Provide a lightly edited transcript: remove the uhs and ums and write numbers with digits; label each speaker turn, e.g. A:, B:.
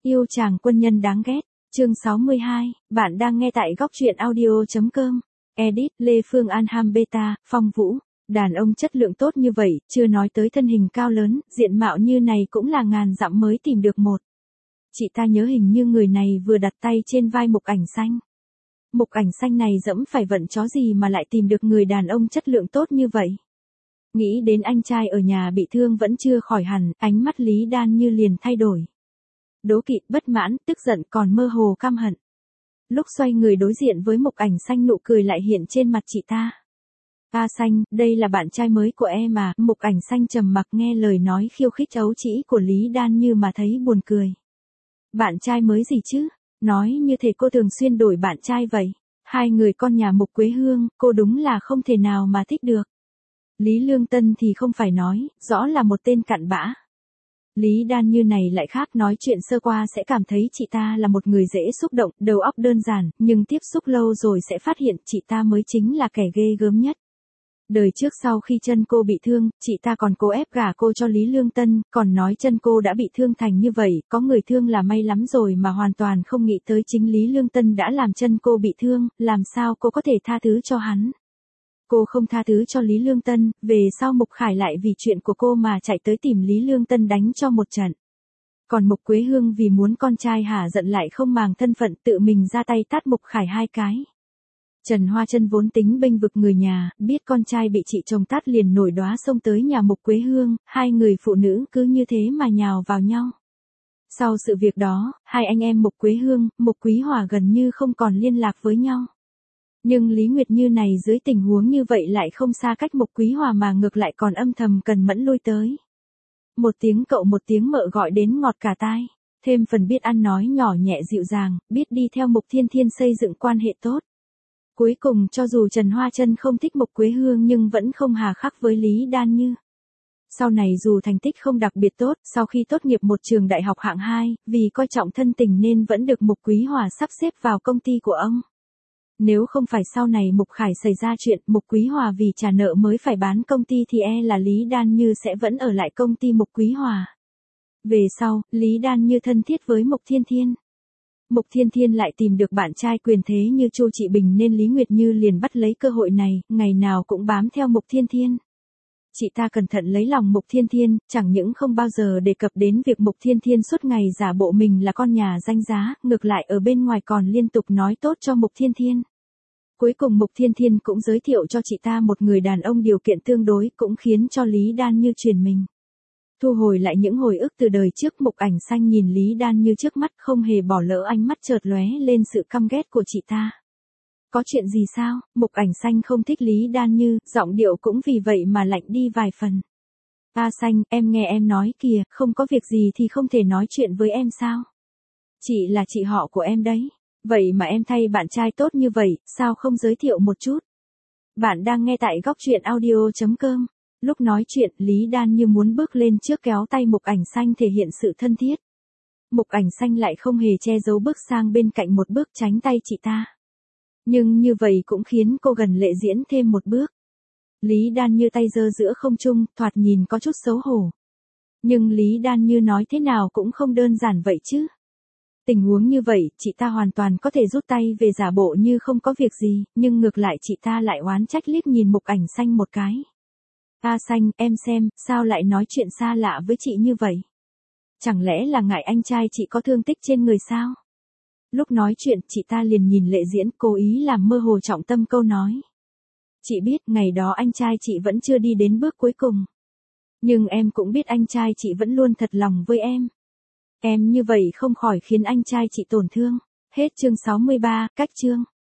A: Yêu chàng quân nhân đáng ghét, chương 62, bạn đang nghe tại góc truyện audio.com. Edit, Lê Phương An Beta, Phong Vũ. Đàn ông chất lượng tốt như vậy, chưa nói tới thân hình cao lớn, diện mạo như này cũng là ngàn dặm mới tìm được một. Chị ta nhớ hình như người này vừa đặt tay trên vai Mục Ảnh Xanh. Mục Ảnh Xanh này dẫm phải vận chó gì mà lại tìm được người đàn ông chất lượng tốt như vậy. Nghĩ đến anh trai ở nhà bị thương vẫn chưa khỏi hẳn, ánh mắt Lý Đan Như liền thay đổi. Đố kỵ, bất mãn, tức giận còn mơ hồ căm hận. Lúc xoay người đối diện với Mục Ảnh Xanh nụ cười lại hiện trên mặt chị ta. A Xanh, đây là bạn trai mới của em à? Mục Ảnh Xanh trầm mặc nghe lời nói khiêu khích ấu trĩ của Lý Đan Như mà thấy buồn cười. Bạn trai mới gì chứ? Nói như thể cô thường xuyên đổi bạn trai vậy. Hai người con nhà Mục Quế Hương, cô đúng là không thể nào mà thích được. Lý Lương Tân thì không phải nói, rõ là một tên cặn bã. Lý Đan Như này lại khác, nói chuyện sơ qua sẽ cảm thấy chị ta là một người dễ xúc động, đầu óc đơn giản, nhưng tiếp xúc lâu rồi sẽ phát hiện chị ta mới chính là kẻ ghê gớm nhất. Đời trước sau khi chân cô bị thương, chị ta còn cố ép gả cô cho Lý Lương Tân, còn nói chân cô đã bị thương thành như vậy, có người thương là may lắm rồi mà hoàn toàn không nghĩ tới chính Lý Lương Tân đã làm chân cô bị thương, làm sao cô có thể tha thứ cho hắn. Cô không tha thứ cho Lý Lương Tân, về sau Mục Khải lại vì chuyện của cô mà chạy tới tìm Lý Lương Tân đánh cho một trận. Còn Mục Quế Hương vì muốn con trai hả giận lại không màng thân phận tự mình ra tay tát Mục Khải 2 cái. Trần Hoa Chân vốn tính bênh vực người nhà, biết con trai bị chị chồng tát liền nổi đoá xông tới nhà Mục Quế Hương, hai người phụ nữ cứ như thế mà nhào vào nhau. Sau sự việc đó, hai anh em Mục Quế Hương, Mục Quý Hòa gần như không còn liên lạc với nhau. Nhưng Lý Nguyệt Như này dưới tình huống như vậy lại không xa cách Mục Quý Hòa mà ngược lại còn âm thầm cần mẫn lui tới. Một tiếng cậu một tiếng mợ gọi đến ngọt cả tai, thêm phần biết ăn nói nhỏ nhẹ dịu dàng, biết đi theo Mục Thiên Thiên xây dựng quan hệ tốt. Cuối cùng cho dù Trần Hoa Chân không thích Mục Quế Hương nhưng vẫn không hà khắc với Lý Đan Như. Sau này dù thành tích không đặc biệt tốt, sau khi tốt nghiệp một trường đại học hạng 2, vì coi trọng thân tình nên vẫn được Mục Quý Hòa sắp xếp vào công ty của ông. Nếu không phải sau này Mục Khải xảy ra chuyện Mục Quý Hòa vì trả nợ mới phải bán công ty thì là Lý Đan Như sẽ vẫn ở lại công ty Mục Quý Hòa. Về sau, Lý Đan Như thân thiết với Mục Thiên Thiên. Mục Thiên Thiên lại tìm được bạn trai quyền thế như Chu Trị Bình nên Lý Nguyệt Như liền bắt lấy cơ hội này, ngày nào cũng bám theo Mục Thiên Thiên. Chị ta cẩn thận lấy lòng Mục Thiên Thiên, chẳng những không bao giờ đề cập đến việc Mục Thiên Thiên suốt ngày giả bộ mình là con nhà danh giá, ngược lại ở bên ngoài còn liên tục nói tốt cho Mục Thiên Thiên. Cuối cùng Mục Thiên Thiên cũng giới thiệu cho chị ta một người đàn ông điều kiện tương đối, cũng khiến cho Lý Đan Như chuyển mình. Thu hồi lại những hồi ức từ đời trước, Mục Ảnh Xanh nhìn Lý Đan Như trước mắt không hề bỏ lỡ, ánh mắt chợt lóe lên sự căm ghét của chị ta. Có chuyện gì sao? Mục Ảnh Xanh không thích Lý Đan Như, giọng điệu cũng vì vậy mà lạnh đi vài phần. A Xanh, em nghe em nói kìa, không có việc gì thì không thể nói chuyện với em sao? Chị là chị họ của em đấy. Vậy mà em thay bạn trai tốt như vậy, sao không giới thiệu một chút? Bạn đang nghe tại góc truyện audio.com. Lúc nói chuyện, Lý Đan Như muốn bước lên trước kéo tay Mục Ảnh Xanh thể hiện sự thân thiết. Mục Ảnh Xanh lại không hề che giấu bước sang bên cạnh một bước tránh tay chị ta. Nhưng như vậy cũng khiến cô gần lệ diễn thêm một bước. Lý Đan Như tay giơ giữa không trung, thoạt nhìn có chút xấu hổ. Nhưng Lý Đan Như nói thế nào cũng không đơn giản vậy chứ. Tình huống như vậy, chị ta hoàn toàn có thể rút tay về giả bộ như không có việc gì, nhưng ngược lại chị ta lại oán trách liếc nhìn Mục Ảnh Xanh một cái. A Xanh, em xem, sao lại nói chuyện xa lạ với chị như vậy? Chẳng lẽ là ngại anh trai chị có thương tích trên người sao? Lúc nói chuyện, chị ta liền nhìn Lệ Diễn, cố ý làm mơ hồ trọng tâm câu nói. Chị biết, ngày đó anh trai chị vẫn chưa đi đến bước cuối cùng. Nhưng em cũng biết anh trai chị vẫn luôn thật lòng với em. Em như vậy không khỏi khiến anh trai chị tổn thương. Hết chương 63, cách chương.